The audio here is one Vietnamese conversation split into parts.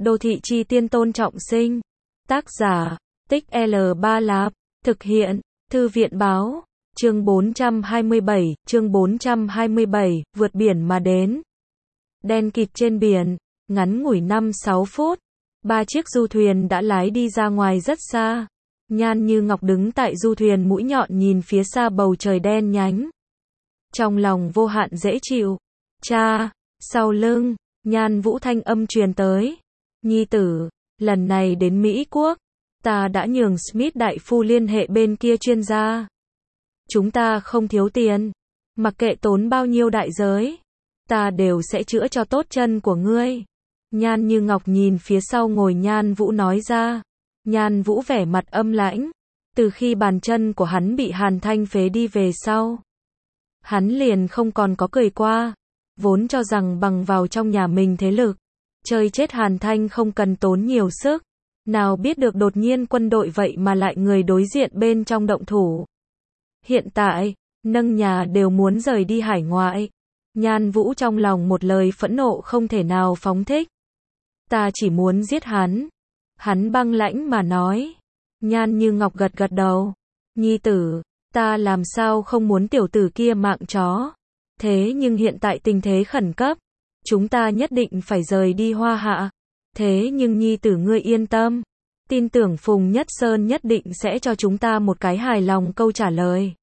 Đô thị chi tiên Tôn Trọng Sinh. Tác giả, Tích L3 Lạp. Thực hiện, Thư viện báo. Chương 427, vượt biển mà đến. Đen kịt trên biển, ngắn ngủi 5-6 phút. 3 chiếc du thuyền đã lái đi ra ngoài rất xa. Nhan Như Ngọc đứng tại du thuyền mũi nhọn nhìn phía xa bầu trời đen nhánh. Trong lòng vô hạn dễ chịu. Cha, sau lưng, Nhan Vũ thanh âm truyền tới. Nhi tử, lần này đến Mỹ Quốc, ta đã nhường Smith đại phu liên hệ bên kia chuyên gia. Chúng ta không thiếu tiền, mặc kệ tốn bao nhiêu đại giới, ta đều sẽ chữa cho tốt chân của ngươi. Nhan Như Ngọc nhìn phía sau ngồi Nhan Vũ nói ra. Nhan Vũ vẻ mặt âm lãnh. Từ khi bàn chân của hắn bị Hàn Thanh phế đi về sau, hắn liền không còn có cười qua. Vốn cho rằng bằng vào trong nhà mình thế lực, chơi chết Hàn Thanh không cần tốn nhiều sức. Nào biết được đột nhiên quân đội vậy mà lại người đối diện bên trong động thủ. Hiện tại, nâng nhà đều muốn rời đi hải ngoại. Nhan Vũ trong lòng một lời phẫn nộ không thể nào phóng thích. Ta chỉ muốn giết hắn. Hắn băng lãnh mà nói. Nhan Như Ngọc gật gật đầu. Nhi tử, ta làm sao không muốn tiểu tử kia mạng chó. Thế nhưng hiện tại tình thế khẩn cấp, chúng ta nhất định phải rời đi Hoa Hạ. Thế nhưng nhi tử ngươi yên tâm, tin tưởng Phùng Nhất Sơn nhất định sẽ cho chúng ta một cái hài lòng câu trả lời.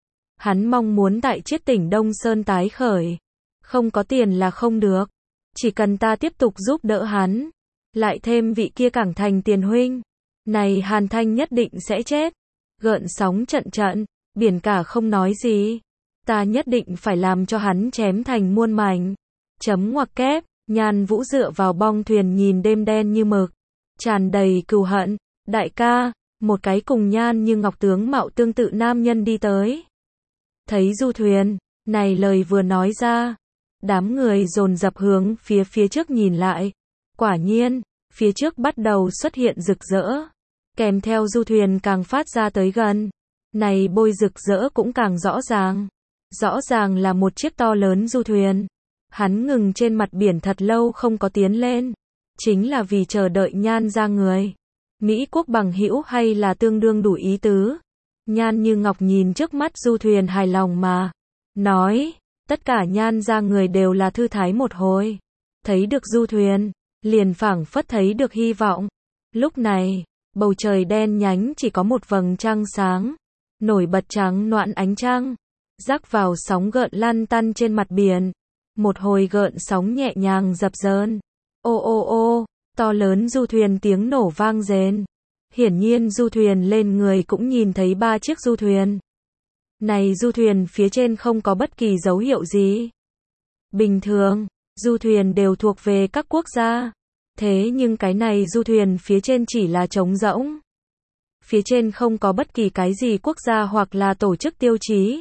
Hắn mong muốn tại Chiết Tỉnh Đông Sơn tái khởi. Không có tiền là không được. Chỉ cần ta tiếp tục giúp đỡ hắn, lại thêm vị kia Cảng Thành tiền huynh, này Hàn Thanh nhất định sẽ chết. Gợn sóng trận trận, biển cả không nói gì. Ta nhất định phải làm cho hắn chém thành muôn mảnh. Chấm ngoặc kép. Nhan Vũ dựa vào bong thuyền nhìn đêm đen như mực, tràn đầy cừu hận. Đại ca, một cái cùng Nhan Như Ngọc tướng mạo tương tự nam nhân đi tới. Thấy du thuyền, này lời vừa nói ra, đám người dồn dập hướng phía trước nhìn lại. Quả nhiên, phía trước bắt đầu xuất hiện rực rỡ, kèm theo du thuyền càng phát ra tới gần. Này bôi rực rỡ cũng càng rõ ràng. Rõ ràng là một chiếc to lớn du thuyền. Hắn ngừng trên mặt biển thật lâu không có tiến lên, chính là vì chờ đợi Nhan ra người. Mỹ Quốc bằng hữu hay là tương đương đủ ý tứ. Nhan Như Ngọc nhìn trước mắt du thuyền hài lòng mà nói, tất cả Nhan ra người đều là thư thái một hồi. Thấy được du thuyền, liền phảng phất thấy được hy vọng. Lúc này, bầu trời đen nhánh chỉ có một vầng trăng sáng, nổi bật trắng noãn ánh trăng, rắc vào sóng gợn lăn tăn trên mặt biển. Một hồi gợn sóng nhẹ nhàng dập dờn. Ô ô ô, to lớn du thuyền tiếng nổ vang rền. Hiển nhiên du thuyền lên người cũng nhìn thấy 3 chiếc du thuyền. Này du thuyền phía trên không có bất kỳ dấu hiệu gì. Bình thường, du thuyền đều thuộc về các quốc gia. Thế nhưng cái này du thuyền phía trên chỉ là trống rỗng. Phía trên không có bất kỳ cái gì quốc gia hoặc là tổ chức tiêu chí.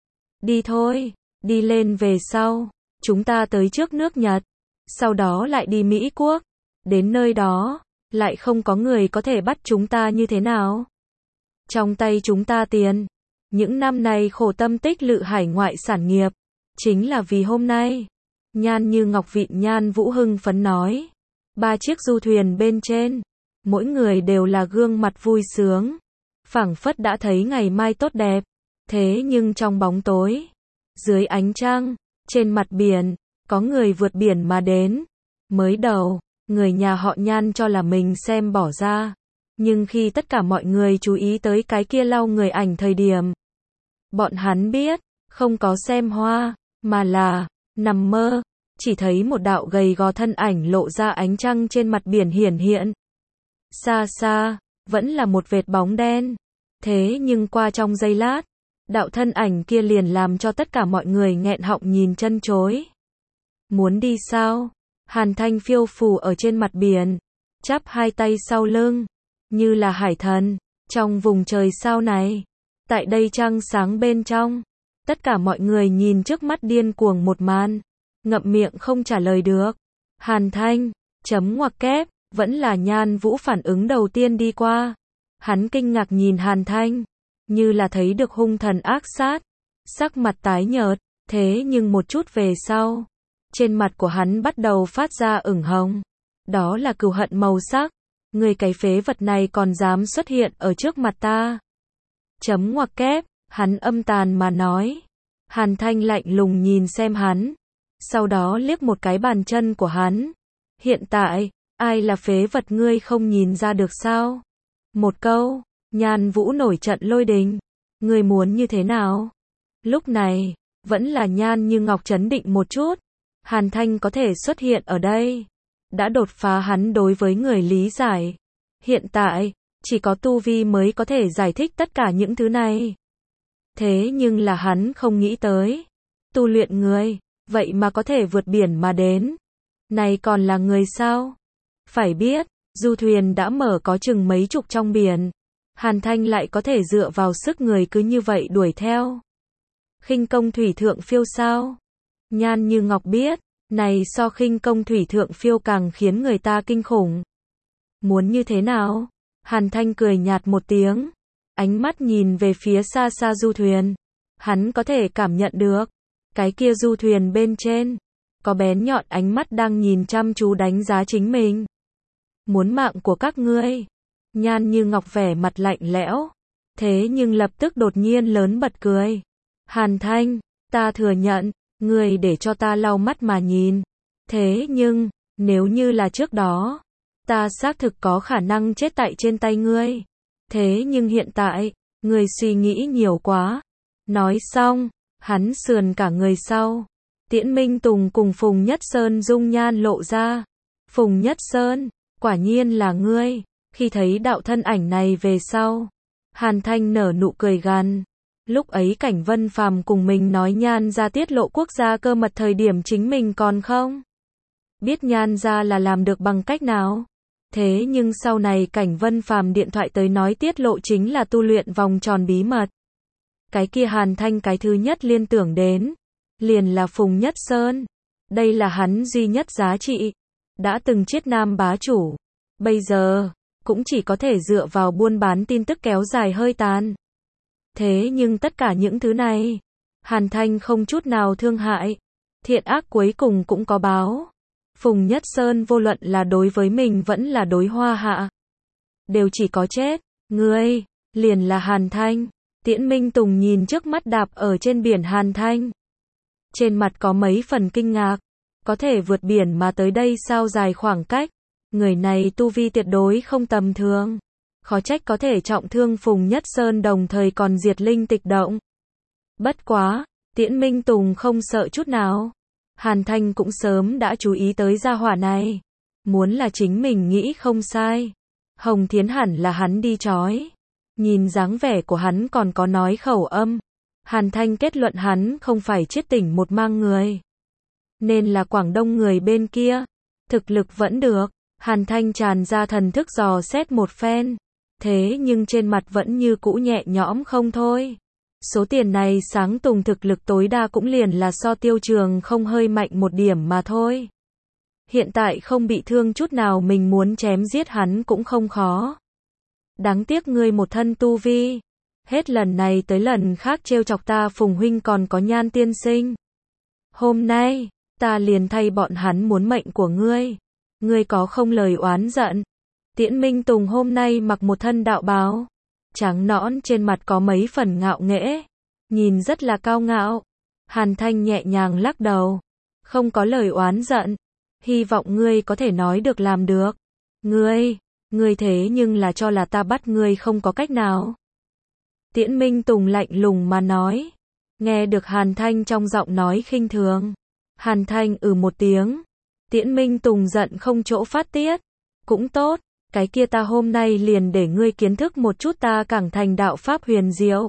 Đi thôi, đi lên về sau. Chúng ta tới trước nước Nhật, sau đó lại đi Mỹ Quốc. Đến nơi đó, lại không có người có thể bắt chúng ta như thế nào. Trong tay chúng ta tiền. Những năm này khổ tâm tích lũy hải ngoại sản nghiệp, chính là vì hôm nay. Nhan Như Ngọc vịn Nhan Vũ hưng phấn nói. 3 chiếc du thuyền bên trên, mỗi người đều là gương mặt vui sướng, phảng phất đã thấy ngày mai tốt đẹp. Thế nhưng trong bóng tối, dưới ánh trăng, trên mặt biển, có người vượt biển mà đến. Mới đầu, người nhà họ Nhan cho là mình xem bỏ ra. Nhưng khi tất cả mọi người chú ý tới cái kia lau người ảnh thời điểm, bọn hắn biết, không có xem hoa, mà là nằm mơ. Chỉ thấy một đạo gầy gò thân ảnh lộ ra ánh trăng trên mặt biển hiển hiện. Xa xa, vẫn là một vệt bóng đen. Thế nhưng qua trong giây lát, đạo thân ảnh kia liền làm cho tất cả mọi người nghẹn họng nhìn chân chối. Muốn đi sao? Hàn Thanh phiêu phù ở trên mặt biển, chắp hai tay sau lưng, như là hải thần, trong vùng trời sao này. Tại đây trăng sáng bên trong, tất cả mọi người nhìn trước mắt điên cuồng một màn, ngậm miệng không trả lời được. Hàn Thanh, chấm ngoặc kép, vẫn là Nhan Vũ phản ứng đầu tiên đi qua. Hắn kinh ngạc nhìn Hàn Thanh, như là thấy được hung thần ác sát, sắc mặt tái nhợt. Thế nhưng một chút về sau, trên mặt của hắn bắt đầu phát ra ửng hồng. Đó là cừu hận màu sắc. Người cái phế vật này còn dám xuất hiện ở trước mặt ta. Chấm ngoặc kép, hắn âm tàn mà nói. Hàn Thanh lạnh lùng nhìn xem hắn. Sau đó liếc một cái bàn chân của hắn. Hiện tại, ai là phế vật ngươi không nhìn ra được sao? Một câu, Nhan Vũ nổi trận lôi đình. Ngươi muốn như thế nào? Lúc này, vẫn là Nhan Như Ngọc trấn định một chút. Hàn Thanh có thể xuất hiện ở đây. Đã đột phá hắn đối với người lý giải. Hiện tại, chỉ có tu vi mới có thể giải thích tất cả những thứ này. Thế nhưng là hắn không nghĩ tới. Tu luyện người, vậy mà có thể vượt biển mà đến. Này còn là người sao? Phải biết, du thuyền đã mở có chừng mấy chục trong biển. Hàn Thanh lại có thể dựa vào sức người cứ như vậy đuổi theo. Khinh công thủy thượng phiêu sao? Nhan Như Ngọc biết, này so khinh công thủy thượng phiêu càng khiến người ta kinh khủng. Muốn như thế nào? Hàn Thanh cười nhạt một tiếng. Ánh mắt nhìn về phía xa xa du thuyền. Hắn có thể cảm nhận được. Cái kia du thuyền bên trên. Có bén nhọn ánh mắt đang nhìn chăm chú đánh giá chính mình. Muốn mạng của các ngươi. Nhan Như Ngọc vẻ mặt lạnh lẽo. Thế nhưng lập tức đột nhiên lớn bật cười. Hàn Thanh, ta thừa nhận, ngươi để cho ta lau mắt mà nhìn. Thế nhưng, nếu như là trước đó, ta xác thực có khả năng chết tại trên tay ngươi. Thế nhưng hiện tại, ngươi suy nghĩ nhiều quá. Nói xong, hắn sườn cả người sau. Tiễn Minh Tùng cùng Phùng Nhất Sơn dung nhan lộ ra. Phùng Nhất Sơn, quả nhiên là ngươi. Khi thấy đạo thân ảnh này về sau, Hàn Thanh nở nụ cười gằn. Lúc ấy Cảnh Vân Phàm cùng mình nói Nhan gia tiết lộ quốc gia cơ mật thời điểm chính mình còn không biết Nhan gia là làm được bằng cách nào. Thế nhưng sau này Cảnh Vân Phàm điện thoại tới nói tiết lộ chính là tu luyện vòng tròn bí mật. Cái kia Hàn Thanh cái thứ nhất liên tưởng đến, liền là Phùng Nhất Sơn. Đây là hắn duy nhất giá trị. Đã từng chiết nam bá chủ. Bây giờ, cũng chỉ có thể dựa vào buôn bán tin tức kéo dài hơi tàn. Thế nhưng tất cả những thứ này, Hàn Thanh không chút nào thương hại. Thiện ác cuối cùng cũng có báo. Phùng Nhất Sơn vô luận là đối với mình vẫn là đối Hoa Hạ. Đều chỉ có chết. Ngươi, liền là Hàn Thanh. Tiễn Minh Tùng nhìn trước mắt đạp ở trên biển Hàn Thanh. Trên mặt có mấy phần kinh ngạc. Có thể vượt biển mà tới đây sao dài khoảng cách. Người này tu vi tuyệt đối không tầm thường. Khó trách có thể trọng thương Phùng Nhất Sơn đồng thời còn diệt linh tịch động. Bất quá, Tiễn Minh Tùng không sợ chút nào. Hàn Thanh cũng sớm đã chú ý tới gia hỏa này. Muốn là chính mình nghĩ không sai. Hồng Thiến hẳn là hắn đi trói. Nhìn dáng vẻ của hắn còn có nói khẩu âm. Hàn Thanh kết luận hắn không phải chiết tỉnh một mang người. Nên là Quảng Đông người bên kia. Thực lực vẫn được. Hàn Thanh tràn ra thần thức dò xét một phen. Thế nhưng trên mặt vẫn như cũ nhẹ nhõm không thôi. Số tiền này sáng tùng thực lực tối đa cũng liền là so Tiêu Trường không hơi mạnh một điểm mà thôi. Hiện tại không bị thương chút nào mình muốn chém giết hắn cũng không khó. Đáng tiếc ngươi một thân tu vi. Hết lần này tới lần khác trêu chọc ta Phùng huynh còn có Nhan tiên sinh. Hôm nay, ta liền thay bọn hắn muốn mệnh của ngươi. Ngươi có không lời oán giận. Tiễn Minh Tùng hôm nay mặc một thân đạo bào. Trắng nõn trên mặt có mấy phần ngạo nghễ. Nhìn rất là cao ngạo. Hàn Thanh nhẹ nhàng lắc đầu. Không có lời oán giận. Hy vọng ngươi có thể nói được làm được. Ngươi thế nhưng là cho là ta bắt ngươi không có cách nào. Tiễn Minh Tùng lạnh lùng mà nói. Nghe được Hàn Thanh trong giọng nói khinh thường. Hàn Thanh một tiếng. Tiễn Minh Tùng giận không chỗ phát tiết. Cũng tốt, cái kia ta hôm nay liền để ngươi kiến thức một chút ta Cảng Thành đạo pháp huyền diệu.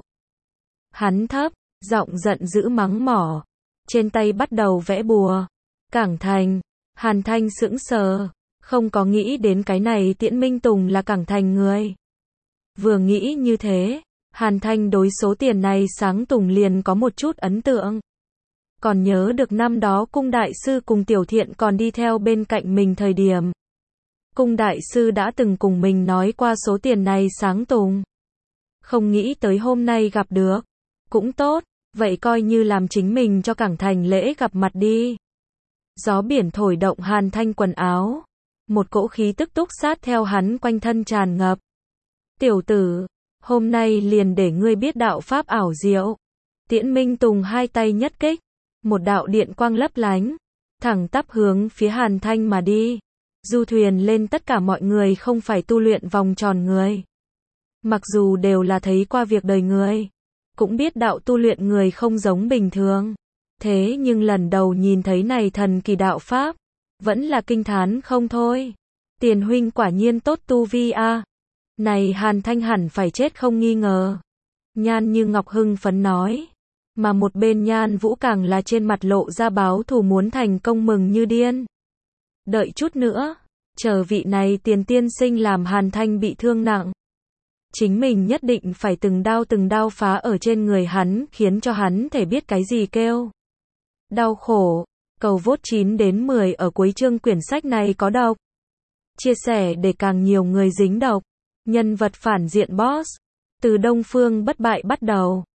Hắn thấp, giọng giận dữ mắng mỏ. Trên tay bắt đầu vẽ bùa. Cảng Thành. Hàn Thanh sững sờ. Không có nghĩ đến cái này Tiễn Minh Tùng là Cảng Thành người. Vừa nghĩ như thế, Hàn Thanh đối số tiền này sáng tùng liền có một chút ấn tượng. Còn nhớ được năm đó Cung Đại Sư cùng Tiểu Thiện còn đi theo bên cạnh mình thời điểm. Cung Đại Sư đã từng cùng mình nói qua số tiền này sáng tùng. Không nghĩ tới hôm nay gặp được. Cũng tốt, vậy coi như làm chính mình cho Cảng Thành lễ gặp mặt đi. Gió biển thổi động Hàn Thanh quần áo. một cỗ khí tức túc sát theo hắn quanh thân tràn ngập. Tiểu tử, hôm nay liền để ngươi biết đạo pháp ảo diệu. Tiễn Minh Tùng hai tay nhất kích, một đạo điện quang lấp lánh, thẳng tắp hướng phía Hàn Thanh mà đi. Du thuyền lên tất cả mọi người không phải tu luyện vòng tròn người. Mặc dù đều là thấy qua việc đời người, cũng biết đạo tu luyện người không giống bình thường. Thế nhưng lần đầu nhìn thấy này thần kỳ đạo pháp, vẫn là kinh thán không thôi. Tiền huynh quả nhiên tốt tu vi a. Này Hàn Thanh hẳn phải chết không nghi ngờ. Nhan Như Ngọc hưng phấn nói. Mà một bên Nhan Vũ càng là trên mặt lộ ra báo thù muốn thành công mừng như điên. Đợi chút nữa, chờ vị này Tiền tiên sinh làm Hàn Thanh bị thương nặng. Chính mình nhất định phải từng đao phá ở trên người hắn, khiến cho hắn thể biết cái gì kêu đau khổ. Cầu vote 9 đến 10 ở cuối chương quyển sách này có độc. Chia sẻ để càng nhiều người dính độc. Nhân vật phản diện boss. Từ Đông Phương bất bại bắt đầu.